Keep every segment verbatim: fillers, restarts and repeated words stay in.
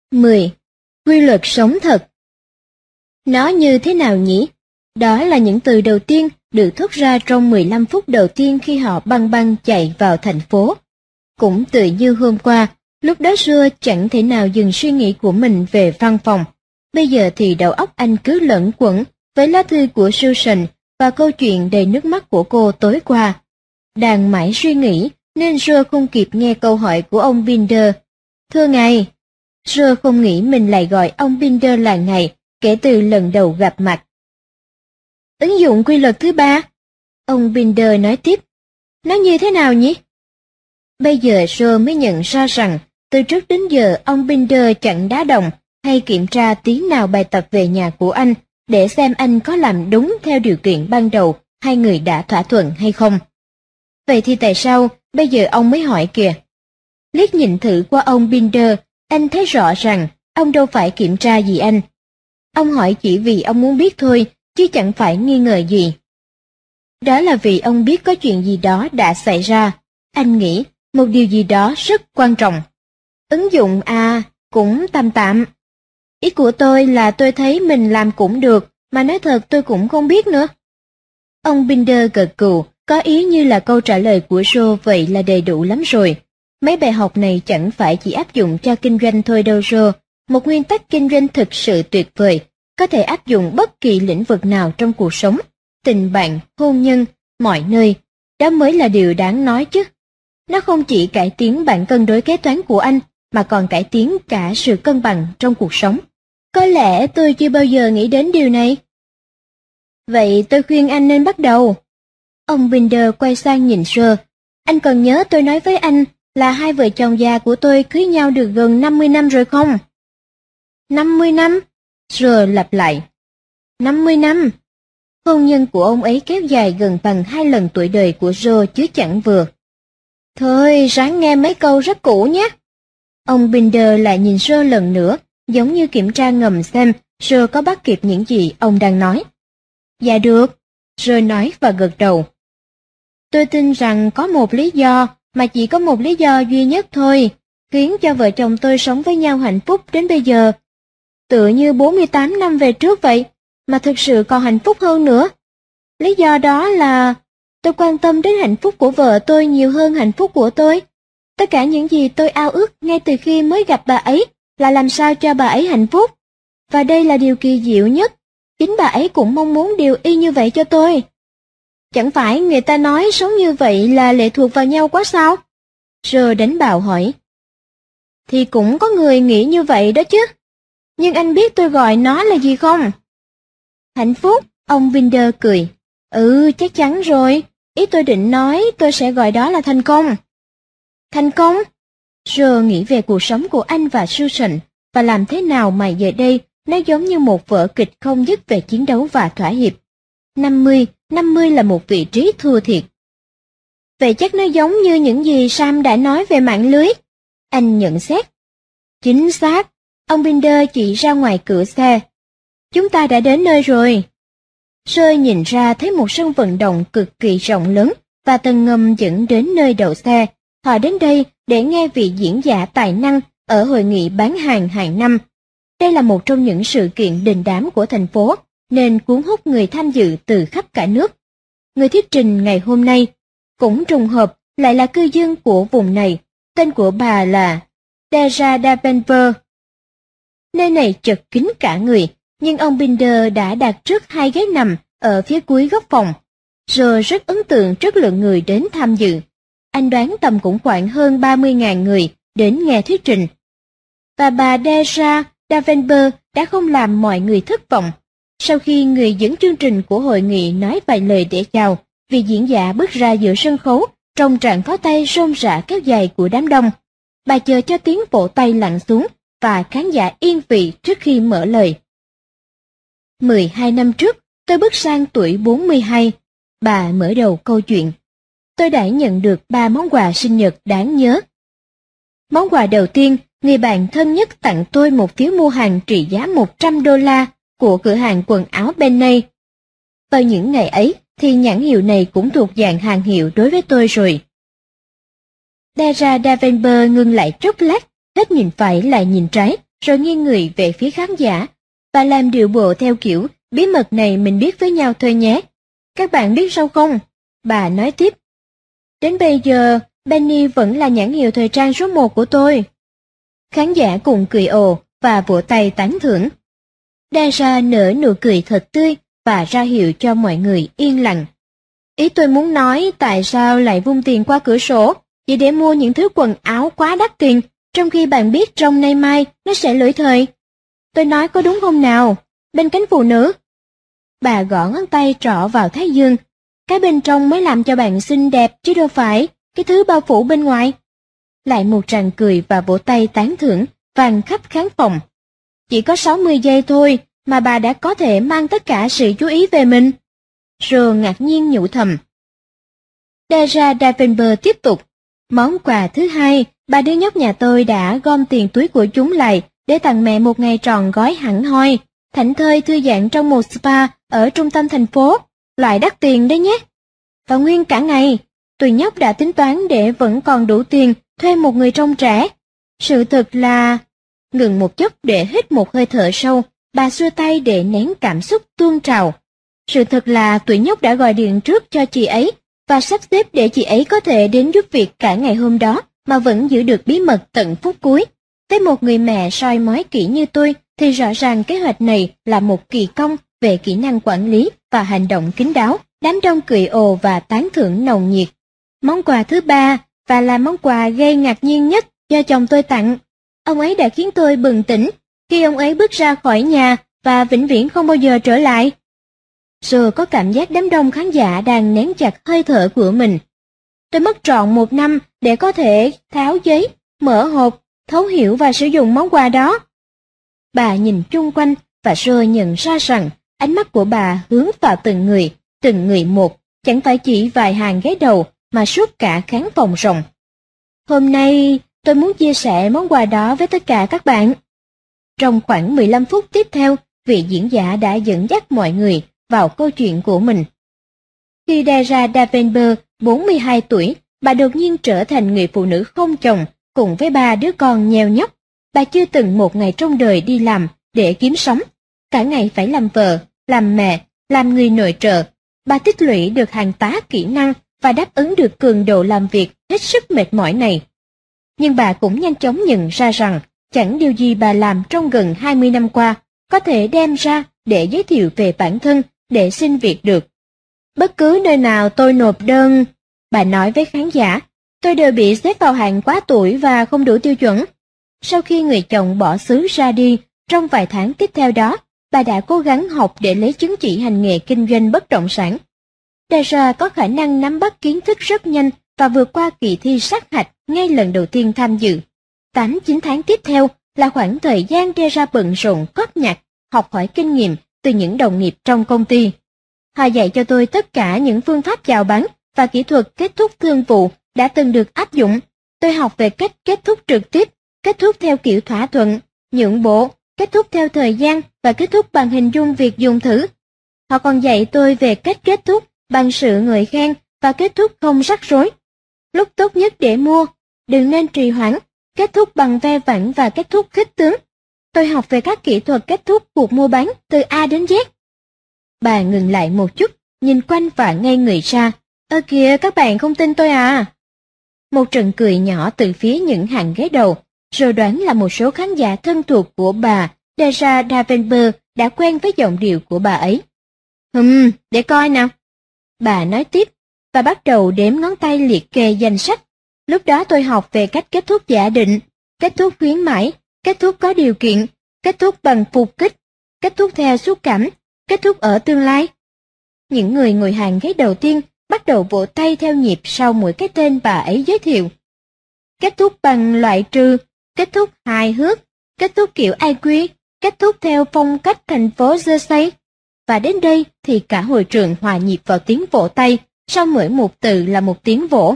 mười. Quy luật sống thật. Nó như thế nào nhỉ? Đó là những từ đầu tiên được thốt ra trong mười lăm phút đầu tiên khi họ băng băng chạy vào thành phố. Cũng tự như hôm qua, lúc đó Sưa chẳng thể nào dừng suy nghĩ của mình về văn phòng. Bây giờ thì đầu óc anh cứ lẫn quẩn với lá thư của Susan và câu chuyện đầy nước mắt của cô tối qua. Đang mãi suy nghĩ nên Sưa không kịp nghe câu hỏi của ông Binder. Thưa ngài. Sưa không nghĩ mình lại gọi ông Binder là ngài kể từ lần đầu gặp mặt. Ứng dụng quy luật thứ ba. Ông Binder nói tiếp. Nó như thế nào nhỉ? Bây giờ Sơ mới nhận ra rằng từ trước đến giờ ông Binder chẳng đá đồng hay kiểm tra tí nào bài tập về nhà của anh để xem anh có làm đúng theo điều kiện ban đầu hai người đã thỏa thuận hay không. Vậy thì tại sao bây giờ ông mới hỏi kìa? Liếc nhìn thử qua ông Binder, anh thấy rõ rằng ông đâu phải kiểm tra gì anh. Ông hỏi chỉ vì ông muốn biết thôi, chứ chẳng phải nghi ngờ gì. Đó là vì ông biết có chuyện gì đó đã xảy ra. Anh nghĩ một điều gì đó rất quan trọng. Ứng dụng à, cũng tạm tạm. Ý của tôi là tôi thấy mình làm cũng được, mà nói thật tôi cũng không biết nữa. Ông Binder gật gù, có ý như là câu trả lời của Joe vậy là đầy đủ lắm rồi. Mấy bài học này chẳng phải chỉ áp dụng cho kinh doanh thôi đâu Joe. Một nguyên tắc kinh doanh thực sự tuyệt vời, có thể áp dụng bất kỳ lĩnh vực nào trong cuộc sống, tình bạn, hôn nhân, mọi nơi. Đó mới là điều đáng nói chứ. Nó không chỉ cải tiến bản cân đối kế toán của anh, mà còn cải tiến cả sự cân bằng trong cuộc sống. Có lẽ tôi chưa bao giờ nghĩ đến điều này. Vậy tôi khuyên anh nên bắt đầu. Ông Binder quay sang nhìn Sơ. Anh còn nhớ tôi nói với anh là hai vợ chồng già của tôi cưới nhau được gần năm mươi năm rồi không? năm mươi năm? Sơ lặp lại. năm mươi năm. Hôn nhân của ông ấy kéo dài gần bằng hai lần tuổi đời của Joe chứ chẳng vừa. Thôi, ráng nghe mấy câu rất cũ nhé. Ông Binder lại nhìn Joe lần nữa, giống như kiểm tra ngầm xem Joe có bắt kịp những gì ông đang nói. Dạ được, Joe nói và gật đầu. Tôi tin rằng có một lý do, mà chỉ có một lý do duy nhất thôi, khiến cho vợ chồng tôi sống với nhau hạnh phúc đến bây giờ. Tựa như bốn mươi tám năm về trước vậy, mà thực sự còn hạnh phúc hơn nữa. Lý do đó là tôi quan tâm đến hạnh phúc của vợ tôi nhiều hơn hạnh phúc của tôi. Tất cả những gì tôi ao ước ngay từ khi mới gặp bà ấy là làm sao cho bà ấy hạnh phúc. Và đây là điều kỳ diệu nhất, chính bà ấy cũng mong muốn điều y như vậy cho tôi. Chẳng phải người ta nói sống như vậy là lệ thuộc vào nhau quá sao? Rồi đánh bạo hỏi. Thì cũng có người nghĩ như vậy đó chứ. Nhưng anh biết tôi gọi nó là gì không? Hạnh phúc, ông Binder cười. Ừ, chắc chắn rồi. Ý tôi định nói tôi sẽ gọi đó là thành công. Thành công? Joe nghĩ về cuộc sống của anh và Susan, và làm thế nào mà giờ đây nó giống như một vở kịch không dứt về chiến đấu và thỏa hiệp. năm mươi, năm mươi là một vị trí thua thiệt. Vậy chắc nó giống như những gì Sam đã nói về mạng lưới. Anh nhận xét. Chính xác, ông Binder chỉ ra ngoài cửa xe. Chúng ta đã đến nơi rồi. Joe nhìn ra thấy một sân vận động cực kỳ rộng lớn và tầng ngầm dẫn đến nơi đậu xe. Họ đến đây để nghe vị diễn giả tài năng ở hội nghị bán hàng hàng năm. Đây là một trong những sự kiện đình đám của thành phố, nên cuốn hút người tham dự từ khắp cả nước. Người thuyết trình ngày hôm nay cũng trùng hợp lại là cư dân của vùng này. Tên của bà là Deja Davenport. Nơi này chật kín cả người, nhưng ông Binder đã đặt trước hai ghế nằm ở phía cuối góc phòng. Rồi rất ấn tượng trước lượng người đến tham dự. Anh đoán tầm cũng khoảng hơn ba mươi nghìn người đến nghe thuyết trình. Và bà Deja Davenport đã không làm mọi người thất vọng. Sau khi người dẫn chương trình của hội nghị nói vài lời để chào, vị diễn giả bước ra giữa sân khấu trong tràng pháo tay rôm rã kéo dài của đám đông. Bà chờ cho tiếng vỗ tay lặng xuống và khán giả yên vị trước khi mở lời. mười hai năm trước, tôi bước sang tuổi bốn mươi hai. Bà mở đầu câu chuyện. Tôi đã nhận được ba món quà sinh nhật đáng nhớ. Món quà đầu tiên, người bạn thân nhất tặng tôi một phiếu mua hàng trị giá một trăm đô la của cửa hàng quần áo Benny. Vào những ngày ấy thì nhãn hiệu này cũng thuộc dạng hàng hiệu đối với tôi rồi. Deja Davenport ngưng lại chốc lát, hết nhìn phải lại nhìn trái, rồi nghiêng người về phía khán giả, và làm điệu bộ theo kiểu bí mật này mình biết với nhau thôi nhé. Các bạn biết sao không? Bà nói tiếp. Đến bây giờ, Penny vẫn là nhãn hiệu thời trang số một của tôi. Khán giả cùng cười ồ và vỗ tay tán thưởng. Daisha nở nụ cười thật tươi và ra hiệu cho mọi người yên lặng. Ý tôi muốn nói tại sao lại vung tiền qua cửa sổ, chỉ để mua những thứ quần áo quá đắt tiền, trong khi bạn biết trong nay mai nó sẽ lỗi thời. Tôi nói có đúng không nào? Bên cánh phụ nữ. Bà gõ ngón tay trỏ vào thái dương. Cái bên trong mới làm cho bạn xinh đẹp chứ đâu phải cái thứ bao phủ bên ngoài. Lại một tràng cười và vỗ tay tán thưởng vang khắp khán phòng. Chỉ có sáu mươi giây thôi mà bà đã có thể mang tất cả sự chú ý về mình. Rồi ngạc nhiên nhủ thầm. Dara Davenport tiếp tục. Món quà thứ hai, bà đứa nhóc nhà tôi đã gom tiền túi của chúng lại để tặng mẹ một ngày tròn gói hẳn hoi, thảnh thơi thư giãn trong một spa ở trung tâm thành phố, loại đắt tiền đấy nhé. Và nguyên cả ngày, tụi nhóc đã tính toán để vẫn còn đủ tiền thuê một người trông trẻ. Sự thật là... Ngừng một chút để hít một hơi thở sâu, bà xua tay để nén cảm xúc tuôn trào. Sự thật là tụi nhóc đã gọi điện trước cho chị ấy và sắp xếp để chị ấy có thể đến giúp việc cả ngày hôm đó mà vẫn giữ được bí mật tận phút cuối. Với một người mẹ soi mói kỹ như tôi thì rõ ràng kế hoạch này là một kỳ công về kỹ năng quản lý và hành động kín đáo. Đám đông cười ồ và tán thưởng nồng nhiệt. Món quà thứ ba và là món quà gây ngạc nhiên nhất do chồng tôi tặng. Ông ấy đã khiến tôi bừng tỉnh khi ông ấy bước ra khỏi nhà và vĩnh viễn không bao giờ trở lại. Rồi có cảm giác đám đông khán giả đang nén chặt hơi thở của mình. Tôi mất trọn một năm để có thể tháo giấy, mở hộp, thấu hiểu và sử dụng món quà đó. Bà nhìn chung quanh và rồi nhận ra rằng ánh mắt của bà hướng vào từng người, từng người một, chẳng phải chỉ vài hàng ghế đầu mà suốt cả khán phòng rộng. Hôm nay, tôi muốn chia sẻ món quà đó với tất cả các bạn. Trong khoảng mười lăm phút tiếp theo, vị diễn giả đã dẫn dắt mọi người vào câu chuyện của mình. Khi Dara Davenport, bốn mươi hai tuổi, bà đột nhiên trở thành người phụ nữ không chồng, cùng với ba đứa con nheo nhóc. Bà chưa từng một ngày trong đời đi làm để kiếm sống. Cả ngày phải làm vợ, làm mẹ, làm người nội trợ. Bà tích lũy được hàng tá kỹ năng và đáp ứng được cường độ làm việc hết sức mệt mỏi này. Nhưng bà cũng nhanh chóng nhận ra rằng chẳng điều gì bà làm trong gần hai mươi năm qua có thể đem ra để giới thiệu về bản thân để xin việc được. Bất cứ nơi nào tôi nộp đơn, bà nói với khán giả, tôi đều bị xếp vào hạng quá tuổi và không đủ tiêu chuẩn. Sau khi người chồng bỏ xứ ra đi, trong vài tháng tiếp theo đó, bà đã cố gắng học để lấy chứng chỉ hành nghề kinh doanh bất động sản. Dara có khả năng nắm bắt kiến thức rất nhanh và vượt qua kỳ thi sát hạch ngay lần đầu tiên tham dự. Tám chín tháng tiếp theo là khoảng thời gian Dara bận rộn cóp nhặt, học hỏi kinh nghiệm từ những đồng nghiệp trong công ty. Họ dạy cho tôi tất cả những phương pháp chào bán và kỹ thuật kết thúc thương vụ đã từng được áp dụng. Tôi học về cách kết thúc trực tiếp, kết thúc theo kiểu thỏa thuận, nhượng bộ, kết thúc theo thời gian và kết thúc bằng hình dung việc dùng thử. Họ còn dạy tôi về cách kết thúc bằng sự ngợi khen và kết thúc không rắc rối. Lúc tốt nhất để mua, đừng nên trì hoãn, kết thúc bằng ve vãn và kết thúc khích tướng. Tôi học về các kỹ thuật kết thúc cuộc mua bán từ A đến Z. Bà ngừng lại một chút, nhìn quanh và ngây người ra. Ơ kìa, các bạn không tin tôi à? Một trận cười nhỏ từ phía những hàng ghế đầu, rồi đoán là một số khán giả thân thuộc của bà, Dara Davenport, đã quen với giọng điệu của bà ấy. Hừm, để coi nào. Bà nói tiếp, và bắt đầu đếm ngón tay liệt kê danh sách. Lúc đó tôi học về cách kết thúc giả định, kết thúc khuyến mãi, kết thúc có điều kiện, kết thúc bằng phục kích, kết thúc theo xúc cảm, kết thúc ở tương lai. Những người ngồi hàng ghế đầu tiên bắt đầu vỗ tay theo nhịp sau mỗi cái tên bà ấy giới thiệu. Kết thúc bằng loại trừ, kết thúc hài hước, kết thúc kiểu i quy, kết thúc theo phong cách thành phố Jersey. Và đến đây thì cả hội trường hòa nhịp vào tiếng vỗ tay, sau mỗi một từ là một tiếng vỗ.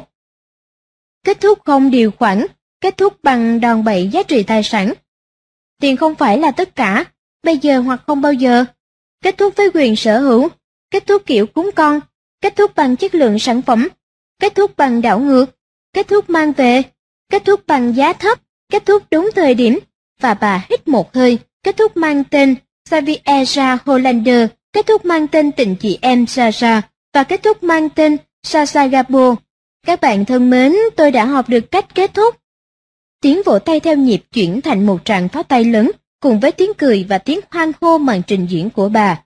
Kết thúc không điều khoản, kết thúc bằng đòn bẩy giá trị tài sản. Tiền không phải là tất cả, bây giờ hoặc không bao giờ. Kết thúc với quyền sở hữu, kết thúc kiểu cúng con, kết thúc bằng chất lượng sản phẩm, kết thúc bằng đảo ngược, kết thúc mang về, kết thúc bằng giá thấp, kết thúc đúng thời điểm, và bà hít một hơi, kết thúc mang tên Xaviera Hollander, kết thúc mang tên tình chị em Sasha và kết thúc mang tên Sasha Gabo. Các bạn thân mến, tôi đã học được cách kết thúc. Tiếng vỗ tay theo nhịp chuyển thành một tràng pháo tay lớn, cùng với tiếng cười và tiếng hoan hô màn trình diễn của bà.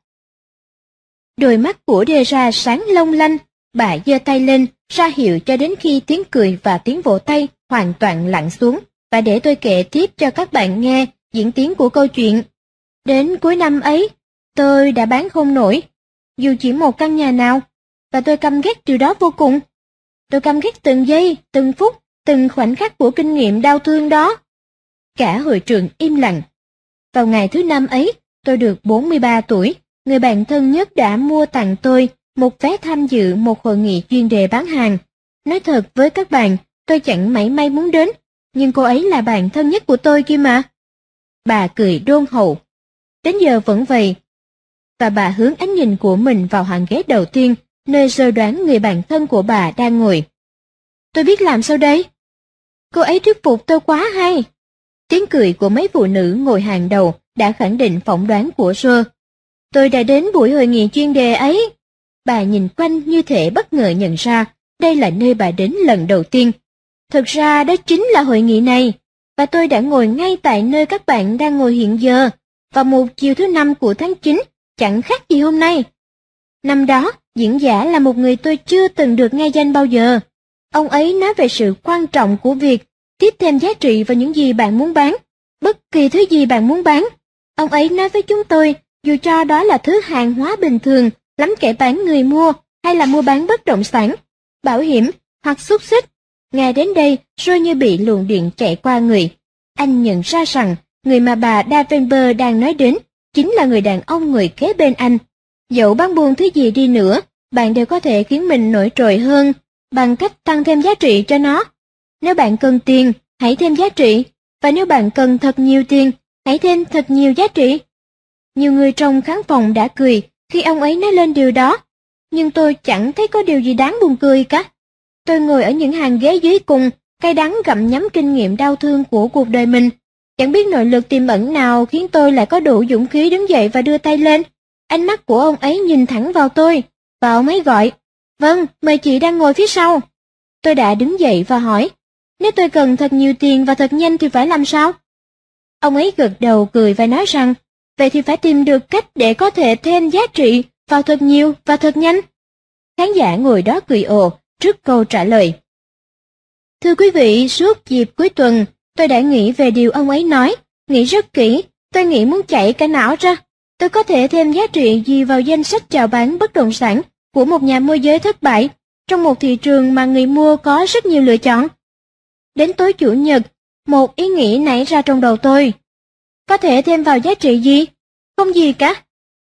Đôi mắt của Dera sáng long lanh, bà giơ tay lên, ra hiệu cho đến khi tiếng cười và tiếng vỗ tay hoàn toàn lặng xuống, và để tôi kể tiếp cho các bạn nghe diễn tiến của câu chuyện. Đến cuối năm ấy, tôi đã bán không nổi, dù chỉ một căn nhà nào, và tôi căm ghét điều đó vô cùng. Tôi căm ghét từng giây, từng phút, từng khoảnh khắc của kinh nghiệm đau thương đó. Cả hội trường im lặng. Vào ngày thứ năm ấy, tôi được bốn mươi ba tuổi, người bạn thân nhất đã mua tặng tôi một vé tham dự một hội nghị chuyên đề bán hàng. Nói thật với các bạn, tôi chẳng mảy may muốn đến, nhưng cô ấy là bạn thân nhất của tôi kia mà. Bà cười đôn hậu. Đến giờ vẫn vậy. Và bà hướng ánh nhìn của mình vào hàng ghế đầu tiên, nơi sơ đoán người bạn thân của bà đang ngồi. Tôi biết làm sao đây? Cô ấy thuyết phục tôi quá hay. Tiếng cười của mấy phụ nữ ngồi hàng đầu đã khẳng định phỏng đoán của Sơ. Tôi đã đến buổi hội nghị chuyên đề ấy. Bà nhìn quanh như thể bất ngờ nhận ra đây là nơi bà đến lần đầu tiên. Thực ra đó chính là hội nghị này, và tôi đã ngồi ngay tại nơi các bạn đang ngồi hiện giờ, vào một chiều thứ năm của tháng chín, chẳng khác gì hôm nay. Năm đó, diễn giả là một người tôi chưa từng được nghe danh bao giờ. Ông ấy nói về sự quan trọng của việc tiếp thêm giá trị vào những gì bạn muốn bán, bất kỳ thứ gì bạn muốn bán. Ông ấy nói với chúng tôi, dù cho đó là thứ hàng hóa bình thường, lắm kẻ bán người mua, hay là mua bán bất động sản, bảo hiểm, hoặc xúc xích. Nghe đến đây, rồi như bị luồng điện chạy qua người. Anh nhận ra rằng, người mà bà Davenport đang nói đến, chính là người đàn ông ngồi kế bên anh. Dẫu bán buôn thứ gì đi nữa, bạn đều có thể khiến mình nổi trội hơn, bằng cách tăng thêm giá trị cho nó. Nếu bạn cần tiền, hãy thêm giá trị, và nếu bạn cần thật nhiều tiền, hãy thêm thật nhiều giá trị. Nhiều người trong khán phòng đã cười khi ông ấy nói lên điều đó, nhưng tôi chẳng thấy có điều gì đáng buồn cười cả. Tôi ngồi ở những hàng ghế dưới cùng, cay đắng gặm nhấm kinh nghiệm đau thương của cuộc đời mình. Chẳng biết nội lực tiềm ẩn nào khiến tôi lại có đủ dũng khí đứng dậy và đưa tay lên. Ánh mắt của ông ấy nhìn thẳng vào tôi, và ông ấy gọi, "Vâng, mời chị đang ngồi phía sau." Tôi đã đứng dậy và hỏi, "Nếu tôi cần thật nhiều tiền và thật nhanh thì phải làm sao?" Ông ấy gật đầu cười và nói rằng, "Vậy thì phải tìm được cách để có thể thêm giá trị vào thật nhiều và thật nhanh." Khán giả ngồi đó cười ồ trước câu trả lời. Thưa quý vị, suốt dịp cuối tuần, tôi đã nghĩ về điều ông ấy nói, nghĩ rất kỹ, tôi nghĩ muốn chạy cả não ra. Tôi có thể thêm giá trị gì vào danh sách chào bán bất động sản của một nhà môi giới thất bại, trong một thị trường mà người mua có rất nhiều lựa chọn. Đến tối Chủ nhật, một ý nghĩ nảy ra trong đầu tôi. Có thể thêm vào giá trị gì? Không gì cả.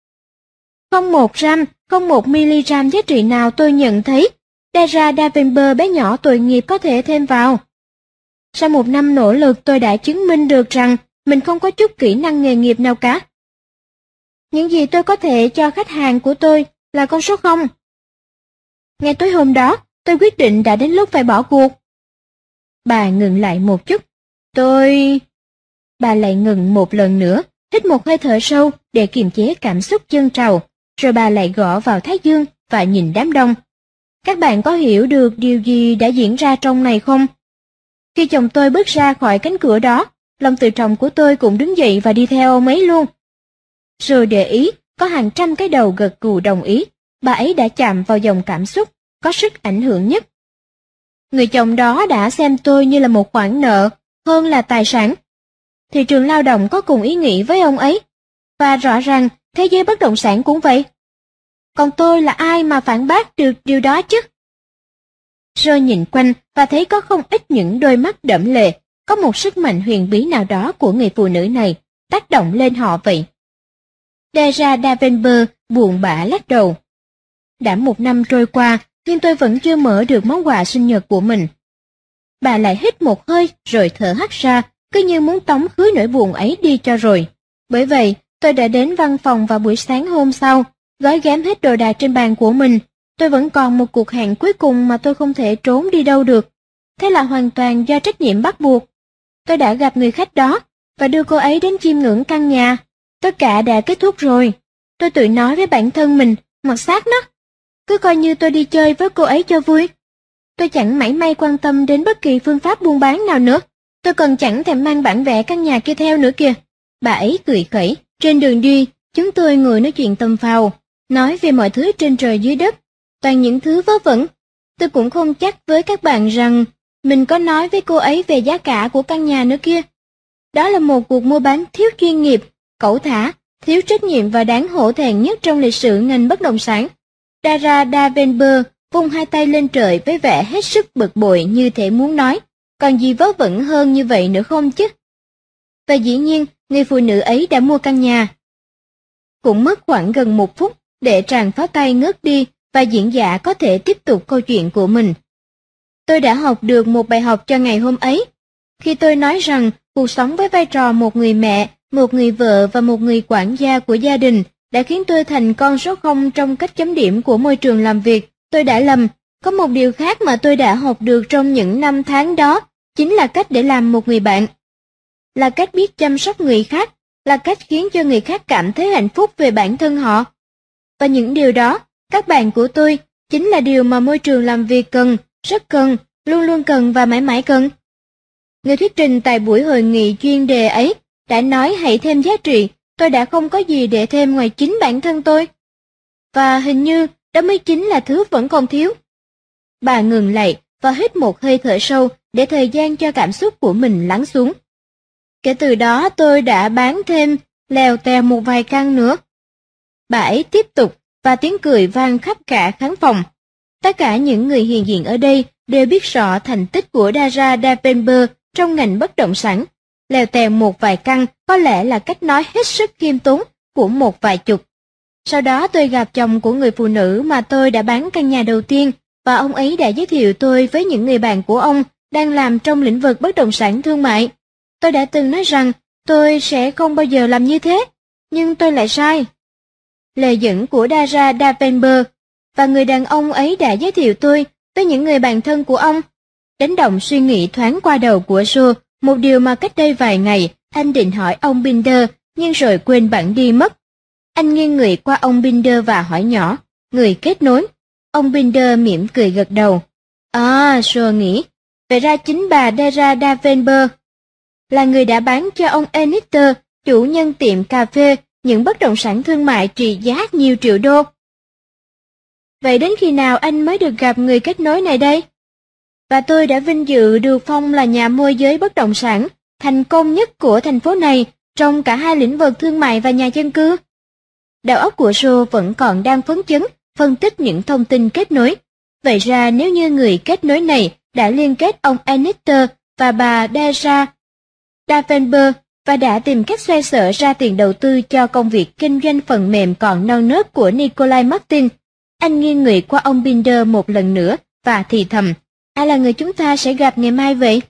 Không một gram, không một miligram giá trị nào tôi nhận thấy Dera Davenport bé nhỏ tội nghiệp có thể thêm vào. Sau một năm nỗ lực tôi đã chứng minh được rằng mình không có chút kỹ năng nghề nghiệp nào cả. Những gì tôi có thể cho khách hàng của tôi là con số không. Ngay tối hôm đó, tôi quyết định đã đến lúc phải bỏ cuộc. Bà ngừng lại một chút. Tôi... Bà lại ngừng một lần nữa, hít một hơi thở sâu để kiềm chế cảm xúc dâng trào, rồi bà lại gõ vào thái dương và nhìn đám đông. Các bạn có hiểu được điều gì đã diễn ra trong này không? Khi chồng tôi bước ra khỏi cánh cửa đó, lòng tự trọng của tôi cũng đứng dậy và đi theo ông ấy luôn. Rồi để ý, có hàng trăm cái đầu gật gù đồng ý, bà ấy đã chạm vào dòng cảm xúc, có sức ảnh hưởng nhất. Người chồng đó đã xem tôi như là một khoản nợ, hơn là tài sản. Thị trường lao động có cùng ý nghĩ với ông ấy, và rõ ràng thế giới bất động sản cũng vậy. Còn tôi là ai mà phản bác được điều đó chứ? Rồi nhìn quanh và thấy có không ít những đôi mắt đẫm lệ, có một sức mạnh huyền bí nào đó của người phụ nữ này tác động lên họ vậy. Dera Davenport buồn bã lắc đầu. Đã một năm trôi qua, nhưng tôi vẫn chưa mở được món quà sinh nhật của mình. Bà lại hít một hơi rồi thở hắt ra, cứ như muốn tống khứ nỗi buồn ấy đi cho rồi. Bởi vậy, tôi đã đến văn phòng vào buổi sáng hôm sau, gói ghém hết đồ đạc trên bàn của mình. Tôi vẫn còn một cuộc hẹn cuối cùng mà tôi không thể trốn đi đâu được. Thế là hoàn toàn do trách nhiệm bắt buộc. Tôi đã gặp người khách đó, và đưa cô ấy đến chiêm ngưỡng căn nhà. Tất cả đã kết thúc rồi. Tôi tự nói với bản thân mình, mặc xác nó. Cứ coi như tôi đi chơi với cô ấy cho vui. Tôi chẳng mảy may quan tâm đến bất kỳ phương pháp buôn bán nào nữa. Tôi còn chẳng thèm mang bản vẽ căn nhà kia theo nữa kìa. Bà ấy cười khẩy. Trên đường đi, chúng tôi ngồi nói chuyện tầm phào, nói về mọi thứ trên trời dưới đất, toàn những thứ vớ vẩn. Tôi cũng không chắc với các bạn rằng mình có nói với cô ấy về giá cả của căn nhà nữa kia. Đó là một cuộc mua bán thiếu chuyên nghiệp, cẩu thả, thiếu trách nhiệm và đáng hổ thẹn nhất trong lịch sử ngành bất động sản. Dara Davenport vung hai tay lên trời với vẻ hết sức bực bội như thể muốn nói, còn gì vớ vẩn hơn như vậy nữa không chứ? Và dĩ nhiên, người phụ nữ ấy đã mua căn nhà. Cũng mất khoảng gần một phút để tràng pháo tay ngớt đi và diễn giả có thể tiếp tục câu chuyện của mình. Tôi đã học được một bài học cho ngày hôm ấy, khi tôi nói rằng cuộc sống với vai trò một người mẹ, một người vợ và một người quản gia của gia đình đã khiến tôi thành con số không trong cách chấm điểm của môi trường làm việc. Tôi đã lầm. Có một điều khác mà tôi đã học được trong những năm tháng đó, chính là cách để làm một người bạn. Là cách biết chăm sóc người khác, là cách khiến cho người khác cảm thấy hạnh phúc về bản thân họ. Và những điều đó, các bạn của tôi, chính là điều mà môi trường làm việc cần, rất cần, luôn luôn cần và mãi mãi cần. Người thuyết trình tại buổi hội nghị chuyên đề ấy đã nói hãy thêm giá trị, tôi đã không có gì để thêm ngoài chính bản thân tôi. Và hình như đó mới chính là thứ vẫn còn thiếu. Bà ngừng lại và hít một hơi thở sâu để thời gian cho cảm xúc của mình lắng xuống. Kể từ đó tôi đã bán thêm lèo tèo một vài căn nữa. Bà ấy tiếp tục và tiếng cười vang khắp cả khán phòng. Tất cả những người hiện diện ở đây đều biết rõ thành tích của Dara Davenport trong ngành bất động sản. Lèo tèo một vài căn có lẽ là cách nói hết sức khiêm tốn của một vài chục. Sau đó tôi gặp chồng của người phụ nữ mà tôi đã bán căn nhà đầu tiên, và ông ấy đã giới thiệu tôi với những người bạn của ông đang làm trong lĩnh vực bất động sản thương mại. Tôi đã từng nói rằng tôi sẽ không bao giờ làm như thế, nhưng tôi lại sai. Lời dẫn của Dara Davenport và người đàn ông ấy đã giới thiệu tôi với những người bạn thân của ông. Đánh động suy nghĩ thoáng qua đầu của Joe, một điều mà cách đây vài ngày anh định hỏi ông Binder, nhưng rồi quên bẵng đi mất. Anh nghiêng người qua ông Binder và hỏi nhỏ, người kết nối. Ông Binder mỉm cười gật đầu. À, Joe nghĩ, vậy ra chính bà Dara Davenport là người đã bán cho ông Enister, chủ nhân tiệm cà phê, những bất động sản thương mại trị giá nhiều triệu đô. Vậy đến khi nào anh mới được gặp người kết nối này đây? Và tôi đã vinh dự được phong là nhà môi giới bất động sản thành công nhất của thành phố này trong cả hai lĩnh vực thương mại và nhà dân cư. Đầu óc của Joe vẫn còn đang phấn chấn, phân tích những thông tin kết nối. Vậy ra nếu như người kết nối này đã liên kết ông Enister và bà Dara Davenport và đã tìm cách xoay sở ra tiền đầu tư cho công việc kinh doanh phần mềm còn non nớt của Nikolai Martin, anh nghiêng người qua ông Binder một lần nữa và thì thầm, ai là người chúng ta sẽ gặp ngày mai vậy?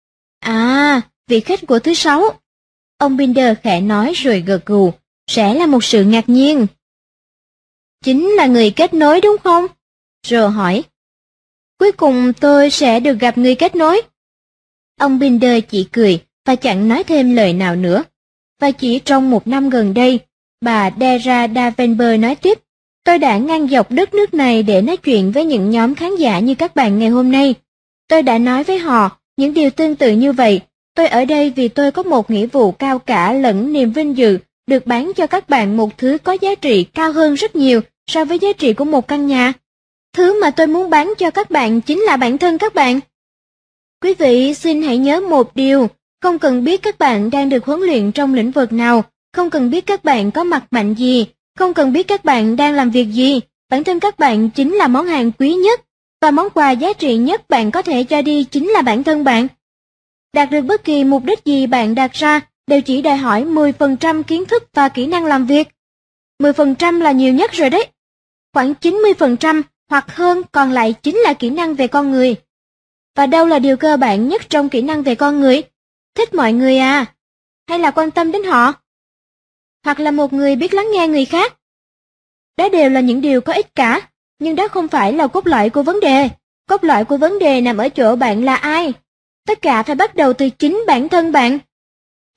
À, vị khách của thứ sáu. Ông Binder khẽ nói rồi gật gù, sẽ là một sự ngạc nhiên. Chính là người kết nối đúng không? Rồi hỏi. Cuối cùng tôi sẽ được gặp người kết nối. Ông Binder chỉ cười và chẳng nói thêm lời nào nữa. Và chỉ trong một năm gần đây, bà Dara Davenport nói tiếp, tôi đã ngang dọc đất nước này để nói chuyện với những nhóm khán giả như các bạn ngày hôm nay. Tôi đã nói với họ những điều tương tự như vậy. Tôi ở đây vì tôi có một nghĩa vụ cao cả lẫn niềm vinh dự được bán cho các bạn một thứ có giá trị cao hơn rất nhiều so với giá trị của một căn nhà. Thứ mà tôi muốn bán cho các bạn chính là bản thân các bạn. Quý vị xin hãy nhớ một điều, không cần biết các bạn đang được huấn luyện trong lĩnh vực nào, không cần biết các bạn có mặt mạnh gì, không cần biết các bạn đang làm việc gì, bản thân các bạn chính là món hàng quý nhất, và món quà giá trị nhất bạn có thể cho đi chính là bản thân bạn. Đạt được bất kỳ mục đích gì bạn đặt ra đều chỉ đòi hỏi mười phần trăm kiến thức và kỹ năng làm việc. mười phần trăm là nhiều nhất rồi đấy. Khoảng chín mươi phần trăm hoặc hơn còn lại chính là kỹ năng về con người. Và đâu là điều cơ bản nhất trong kỹ năng về con người? Thích mọi người à? Hay là quan tâm đến họ? Hoặc là một người biết lắng nghe người khác? Đó đều là những điều có ích cả, nhưng đó không phải là cốt lõi của vấn đề. Cốt lõi của vấn đề nằm ở chỗ bạn là ai. Tất cả phải bắt đầu từ chính bản thân bạn.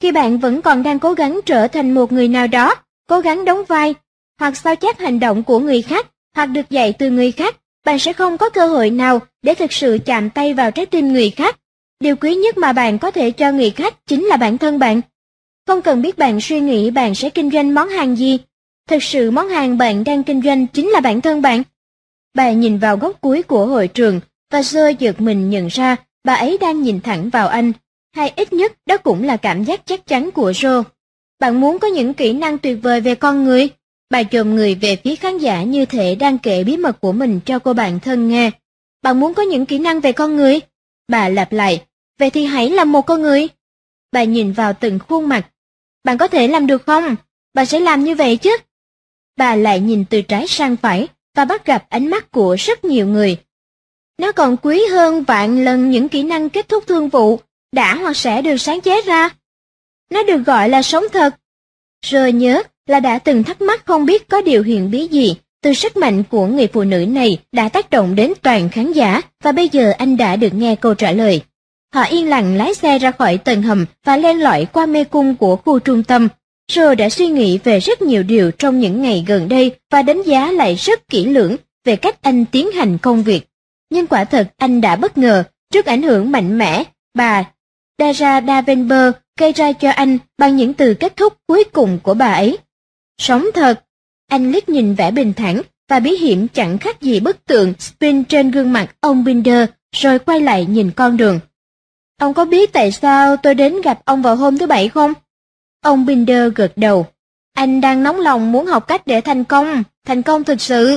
Khi bạn vẫn còn đang cố gắng trở thành một người nào đó, cố gắng đóng vai, hoặc sao chép hành động của người khác, hoặc được dạy từ người khác, bạn sẽ không có cơ hội nào để thực sự chạm tay vào trái tim người khác. Điều quý nhất mà bạn có thể cho người khác chính là bản thân bạn. Không cần biết bạn suy nghĩ bạn sẽ kinh doanh món hàng gì. Thực sự món hàng bạn đang kinh doanh chính là bản thân bạn. Bà nhìn vào góc cuối của hội trường, và Joe giật mình nhận ra bà ấy đang nhìn thẳng vào anh. Hay ít nhất đó cũng là cảm giác chắc chắn của Joe. Bạn muốn có những kỹ năng tuyệt vời về con người? Bà chồm người về phía khán giả như thể đang kể bí mật của mình cho cô bạn thân nghe. Bạn muốn có những kỹ năng về con người? Bà lặp lại, vậy thì hãy làm một con người. Bà nhìn vào từng khuôn mặt. Bạn có thể làm được không? Bà sẽ làm như vậy chứ? Bà lại nhìn từ trái sang phải và bắt gặp ánh mắt của rất nhiều người. Nó còn quý hơn vạn lần những kỹ năng kết thúc thương vụ đã hoặc sẽ được sáng chế ra. Nó được gọi là sống thật. Rồi nhớ là đã từng thắc mắc không biết có điều huyền bí gì từ sức mạnh của người phụ nữ này đã tác động đến toàn khán giả, và bây giờ anh đã được nghe câu trả lời. Họ yên lặng lái xe ra khỏi tầng hầm và len lỏi qua mê cung của khu trung tâm. Joe đã suy nghĩ về rất nhiều điều trong những ngày gần đây và đánh giá lại rất kỹ lưỡng về cách anh tiến hành công việc. Nhưng quả thật anh đã bất ngờ trước ảnh hưởng mạnh mẽ bà Dara Davenport gây ra cho anh bằng những từ kết thúc cuối cùng của bà ấy. Sống thật. Anh liếc nhìn vẻ bình thản và bí hiểm chẳng khác gì bức tượng Sphinx trên gương mặt ông Binder, rồi quay lại nhìn con đường. Ông có biết tại sao tôi đến gặp ông vào hôm thứ Bảy không? Ông Binder gật đầu. Anh đang nóng lòng muốn học cách để thành công, thành công thực sự.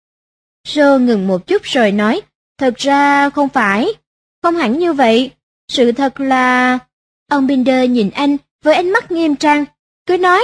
Joe ngừng một chút rồi nói, thật ra không phải, không hẳn như vậy. Sự thật là... Ông Binder nhìn anh với ánh mắt nghiêm trang, cứ nói.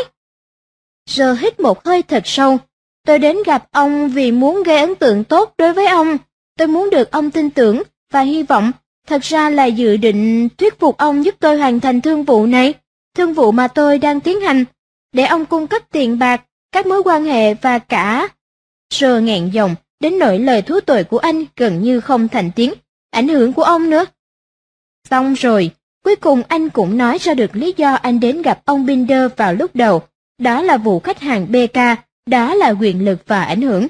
Joe hít một hơi thật sâu. Tôi đến gặp ông vì muốn gây ấn tượng tốt đối với ông. Tôi muốn được ông tin tưởng và hy vọng, thật ra là dự định thuyết phục ông giúp tôi hoàn thành thương vụ này, thương vụ mà tôi đang tiến hành, để ông cung cấp tiền bạc, các mối quan hệ và cả... Joe nghẹn giọng, đến nỗi lời thú tội của anh gần như không thành tiếng, ảnh hưởng của ông nữa. Xong rồi, cuối cùng anh cũng nói ra được lý do anh đến gặp ông Binder vào lúc đầu, đó là vụ khách hàng bê ca, đó là quyền lực và ảnh hưởng.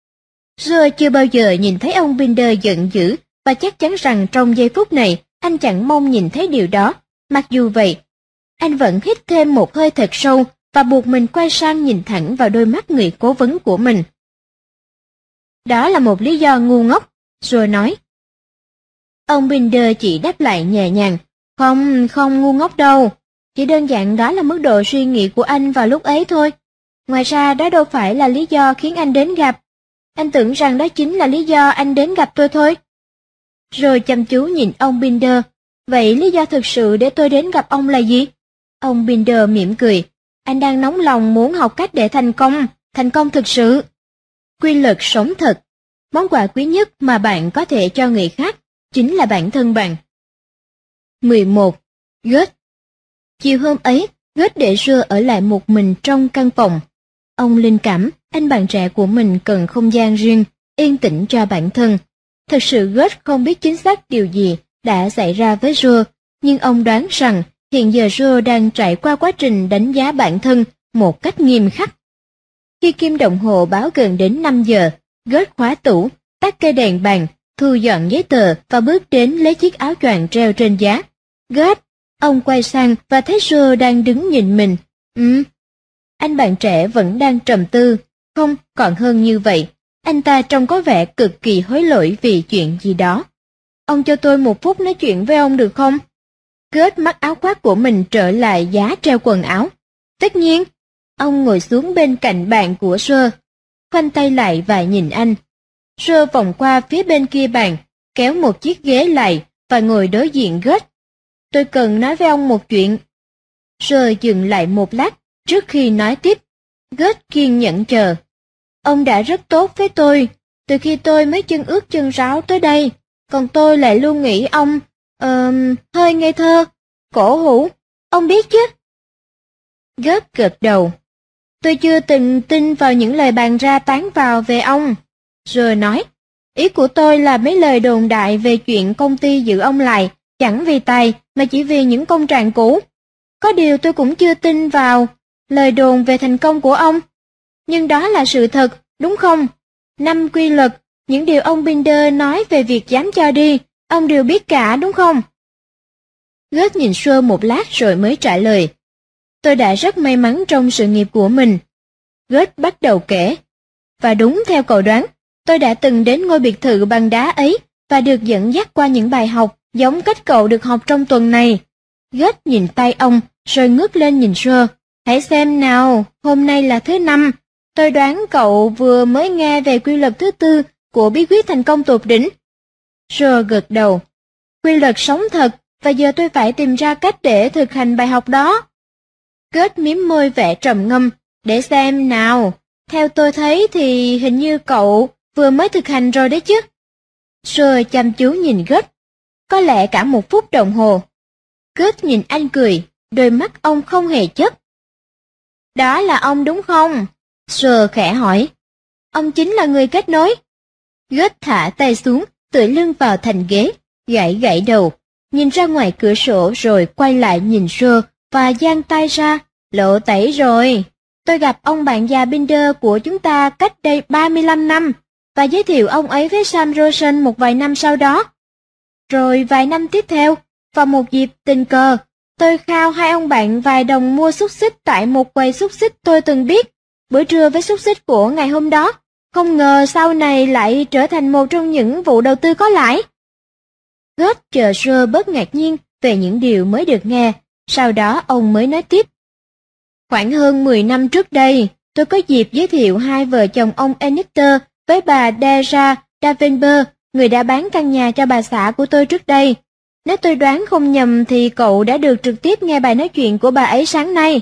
Joe chưa bao giờ nhìn thấy ông Binder giận dữ, và chắc chắn rằng trong giây phút này, anh chẳng mong nhìn thấy điều đó. Mặc dù vậy, anh vẫn hít thêm một hơi thật sâu và buộc mình quay sang nhìn thẳng vào đôi mắt người cố vấn của mình. Đó là một lý do ngu ngốc, Joe nói. Ông Binder chỉ đáp lại nhẹ nhàng, không, không ngu ngốc đâu, chỉ đơn giản đó là mức độ suy nghĩ của anh vào lúc ấy thôi. Ngoài ra đó đâu phải là lý do khiến anh đến gặp. Anh tưởng rằng đó chính là lý do anh đến gặp tôi thôi. Rồi chăm chú nhìn ông Binder, vậy lý do thực sự để tôi đến gặp ông là gì? Ông Binder mỉm cười, anh đang nóng lòng muốn học cách để thành công, thành công thực sự. Quy luật sống thật, món quà quý nhất mà bạn có thể cho người khác chính là bản thân bạn. mười một. Goethe. Chiều hôm ấy, Goethe để Joe ở lại một mình trong căn phòng. Ông linh cảm, anh bạn trẻ của mình cần không gian riêng, yên tĩnh cho bản thân. Thực sự Goethe không biết chính xác điều gì đã xảy ra với Joe, nhưng ông đoán rằng hiện giờ Joe đang trải qua quá trình đánh giá bản thân một cách nghiêm khắc. Khi kim đồng hồ báo gần đến năm giờ, Goethe khóa tủ, tắt cây đèn bàn, thu dọn giấy tờ và bước đến lấy chiếc áo choàng treo trên giá. Goethe, ông quay sang và thấy Joe đang đứng nhìn mình. Ừ. Anh bạn trẻ vẫn đang trầm tư. Không, còn hơn như vậy. Anh ta trông có vẻ cực kỳ hối lỗi vì chuyện gì đó. Ông cho tôi một phút nói chuyện với ông được không? Goethe mắc áo khoác của mình trở lại giá treo quần áo. Tất nhiên. Ông ngồi xuống bên cạnh bàn của Joe, khoanh tay lại và nhìn anh. Joe vòng qua phía bên kia bàn, kéo một chiếc ghế lại và ngồi đối diện Goethe. Tôi cần nói với ông một chuyện. Joe dừng lại một lát trước khi nói tiếp. Goethe kiên nhẫn chờ. Ông đã rất tốt với tôi, từ khi tôi mới chân ướt chân ráo tới đây, còn tôi lại luôn nghĩ ông, ờ, uh, hơi ngây thơ, cổ hủ, ông biết chứ? Goethe gật đầu. Tôi chưa từng tin vào những lời bàn ra tán vào về ông. Rồi nói, ý của tôi là mấy lời đồn đại về chuyện công ty giữ ông lại, chẳng vì tài mà chỉ vì những công trạng cũ. Có điều tôi cũng chưa tin vào lời đồn về thành công của ông. Nhưng đó là sự thật, đúng không? Năm quy luật, những điều ông Binder nói về việc dám cho đi, ông đều biết cả đúng không? Goethe nhìn Sơ một lát rồi mới trả lời. Tôi đã rất may mắn trong sự nghiệp của mình. Goethe bắt đầu kể. Và đúng theo cậu đoán, tôi đã từng đến ngôi biệt thự bằng đá ấy và được dẫn dắt qua những bài học giống cách cậu được học trong tuần này. Goethe nhìn tay ông rồi ngước lên nhìn Sơ. Hãy xem nào, hôm nay là thứ năm. Tôi đoán cậu vừa mới nghe về quy luật thứ tư của bí quyết thành công tột đỉnh. Sơ gật đầu. Quy luật sống thật, và giờ tôi phải tìm ra cách để thực hành bài học đó. Goethe mím môi vẻ trầm ngâm. Để xem nào, theo tôi thấy thì hình như cậu vừa mới thực hành rồi đấy chứ. Sơ chăm chú nhìn Goethe. Có lẽ cả một phút đồng hồ. Goethe nhìn anh cười, đôi mắt ông không hề chớp. Đó là ông đúng không? Sơ khẽ hỏi. Ông chính là người kết nối. Goethe thả tay xuống, tựa lưng vào thành ghế, gãy gãy đầu, nhìn ra ngoài cửa sổ rồi quay lại nhìn Sơ và giang tay ra. Lộ tẩy rồi. Tôi gặp ông bạn già Binder của chúng ta cách đây ba mươi lăm năm và giới thiệu ông ấy với Sam Rosen một vài năm sau đó. Rồi vài năm tiếp theo, vào một dịp tình cờ, tôi khao hai ông bạn vài đồng mua xúc xích tại một quầy xúc xích tôi từng biết. Bữa trưa với xúc xích của ngày hôm đó, không ngờ sau này lại trở thành một trong những vụ đầu tư có lãi. Goethe chờ Sơ bớt ngạc nhiên về những điều mới được nghe, sau đó ông mới nói tiếp. Khoảng hơn mười năm trước đây, tôi có dịp giới thiệu hai vợ chồng ông Enichter với bà Deirdre Davenport, người đã bán căn nhà cho bà xã của tôi trước đây. Nếu tôi đoán không nhầm thì cậu đã được trực tiếp nghe bài nói chuyện của bà ấy sáng nay.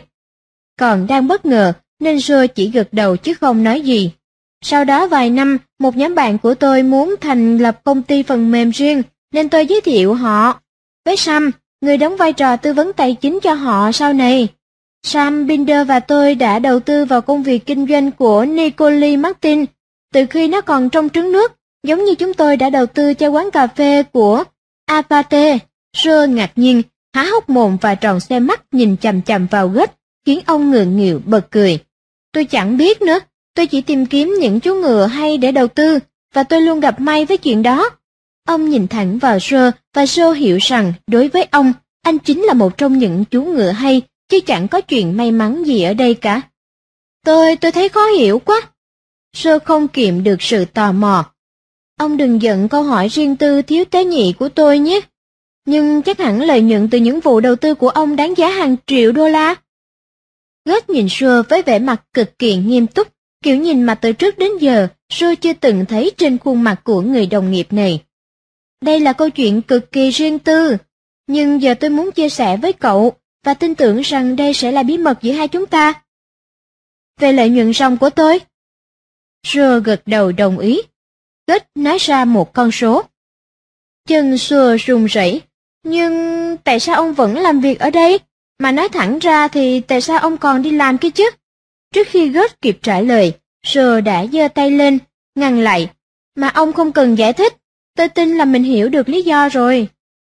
Còn đang bất ngờ, nên Sơ chỉ gật đầu chứ không nói gì. Sau đó vài năm, một nhóm bạn của tôi muốn thành lập công ty phần mềm riêng, nên tôi giới thiệu họ với Sam, người đóng vai trò tư vấn tài chính cho họ sau này. Sam Binder và tôi đã đầu tư vào công việc kinh doanh của Nicole Martin, từ khi nó còn trong trứng nước, giống như chúng tôi đã đầu tư cho quán cà phê của Apate. Sơ ngạc nhiên, há hốc mồm và tròn xe mắt nhìn chằm chằm vào Goethe, khiến ông ngượng nghịu bật cười. Tôi chẳng biết nữa, tôi chỉ tìm kiếm những chú ngựa hay để đầu tư, và tôi luôn gặp may với chuyện đó. Ông nhìn thẳng vào Sơ, và Sơ hiểu rằng đối với ông, anh chính là một trong những chú ngựa hay, chứ chẳng có chuyện may mắn gì ở đây cả. Tôi, tôi thấy khó hiểu quá. Sơ không kiềm được sự tò mò. Ông đừng giận câu hỏi riêng tư thiếu tế nhị của tôi nhé. Nhưng chắc hẳn lợi nhuận từ những vụ đầu tư của ông đáng giá hàng triệu đô la. Goethe nhìn Sơ với vẻ mặt cực kỳ nghiêm túc, kiểu nhìn mà từ trước đến giờ Sơ chưa từng thấy trên khuôn mặt của người đồng nghiệp này. Đây là câu chuyện cực kỳ riêng tư, nhưng giờ tôi muốn chia sẻ với cậu, và tin tưởng rằng đây sẽ là bí mật giữa hai chúng ta. Về lợi nhuận ròng của tôi. Sơ gật đầu đồng ý. Goethe nói ra một con số. Chân Sơ run rẩy. Nhưng tại sao ông vẫn làm việc ở đây? Mà nói thẳng ra thì tại sao ông còn đi làm kia chứ? Trước khi Goethe kịp trả lời, Sơ đã giơ tay lên, ngăn lại. Mà ông không cần giải thích, tôi tin là mình hiểu được lý do rồi.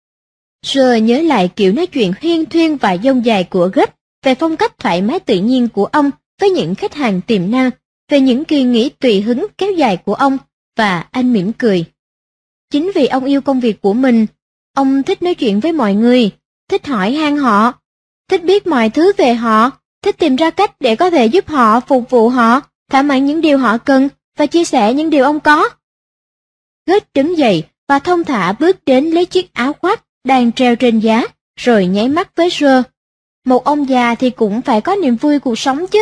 Sơ nhớ lại kiểu nói chuyện huyên thuyên và dông dài của Goethe, về phong cách thoải mái tự nhiên của ông với những khách hàng tiềm năng, về những kỳ nghỉ tùy hứng kéo dài của ông, và anh mỉm cười. Chính vì ông yêu công việc của mình, ông thích nói chuyện với mọi người, thích hỏi han họ, thích biết mọi thứ về họ, thích tìm ra cách để có thể giúp họ, phục vụ họ, thỏa mãn những điều họ cần và chia sẻ những điều ông có. Goethe đứng dậy và thong thả bước đến lấy chiếc áo khoác đang treo trên giá, rồi nháy mắt với Sơ. Một ông già thì cũng phải có niềm vui cuộc sống chứ.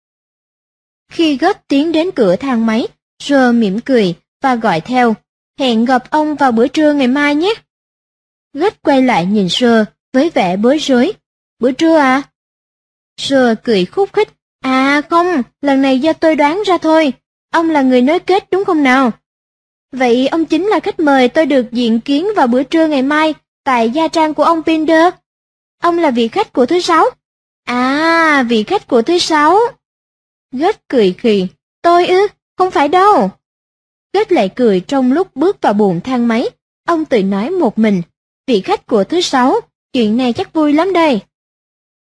Khi Goethe tiến đến cửa thang máy, Sơ mỉm cười và gọi theo, hẹn gặp ông vào bữa trưa ngày mai nhé. Goethe quay lại nhìn Sơ với vẻ bối rối. Bữa trưa à? Sơ cười khúc khích. À không, lần này do tôi đoán ra thôi. Ông là người nối kết đúng không nào? Vậy ông chính là khách mời tôi được diện kiến vào bữa trưa ngày mai tại gia trang của ông Binder. Ông là vị khách của thứ sáu. À, vị khách của thứ sáu. Goethe cười khì. Tôi ư? Không phải đâu. Goethe lại cười trong lúc bước vào buồng thang máy. Ông tự nói một mình. Vị khách của thứ sáu, chuyện này chắc vui lắm đây.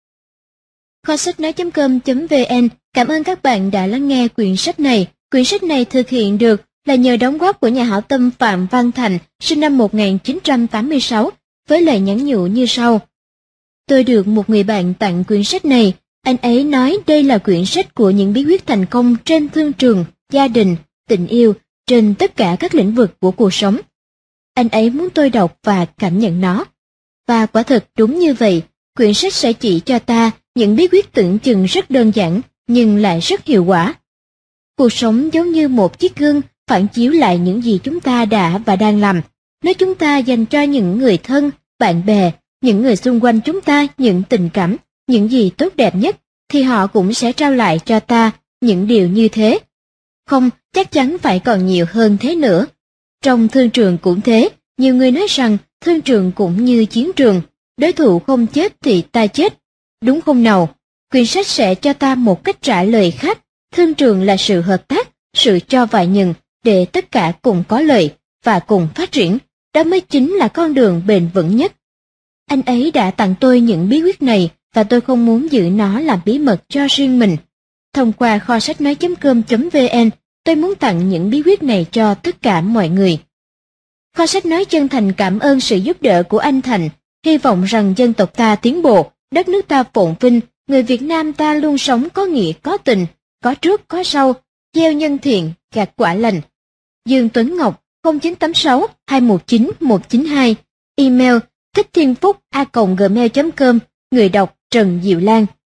Kho sách nói.com.vn cảm ơn các bạn đã lắng nghe quyển sách này. Quyển sách này thực hiện được là nhờ đóng góp của nhà hảo tâm Phạm Văn Thành, sinh năm một nghìn chín trăm tám mươi sáu, với lời nhắn nhủ như sau. Tôi được một người bạn tặng quyển sách này. Anh ấy nói đây là quyển sách của những bí quyết thành công trên thương trường, gia đình, tình yêu, trên tất cả các lĩnh vực của cuộc sống. Anh ấy muốn tôi đọc và cảm nhận nó. Và quả thật đúng như vậy, quyển sách sẽ chỉ cho ta những bí quyết tưởng chừng rất đơn giản, nhưng lại rất hiệu quả. Cuộc sống giống như một chiếc gương phản chiếu lại những gì chúng ta đã và đang làm. Nếu chúng ta dành cho những người thân, bạn bè, những người xung quanh chúng ta những tình cảm, những gì tốt đẹp nhất, thì họ cũng sẽ trao lại cho ta những điều như thế. Không, chắc chắn phải còn nhiều hơn thế nữa. Trong thương trường cũng thế, nhiều người nói rằng thương trường cũng như chiến trường, đối thủ không chết thì ta chết. Đúng không nào? Quyển sách sẽ cho ta một cách trả lời khác. Thương trường là sự hợp tác, sự cho và nhận, để tất cả cùng có lợi và cùng phát triển. Đó mới chính là con đường bền vững nhất. Anh ấy đã tặng tôi những bí quyết này và tôi không muốn giữ nó làm bí mật cho riêng mình. Thông qua kho sách nói.com.vn, tôi muốn tặng những bí quyết này cho tất cả mọi người. Kho sách nói chân thành cảm ơn sự giúp đỡ của anh Thành, hy vọng rằng dân tộc ta tiến bộ, đất nước ta phồn vinh, người Việt Nam ta luôn sống có nghĩa có tình, có trước có sau, gieo nhân thiện, gặt quả lành. Dương Tuấn Ngọc không chín tám sáu hai một chín một chín hai, email thích thiên phúc a còng gmail chấm com, người đọc Trần Diệu Lan.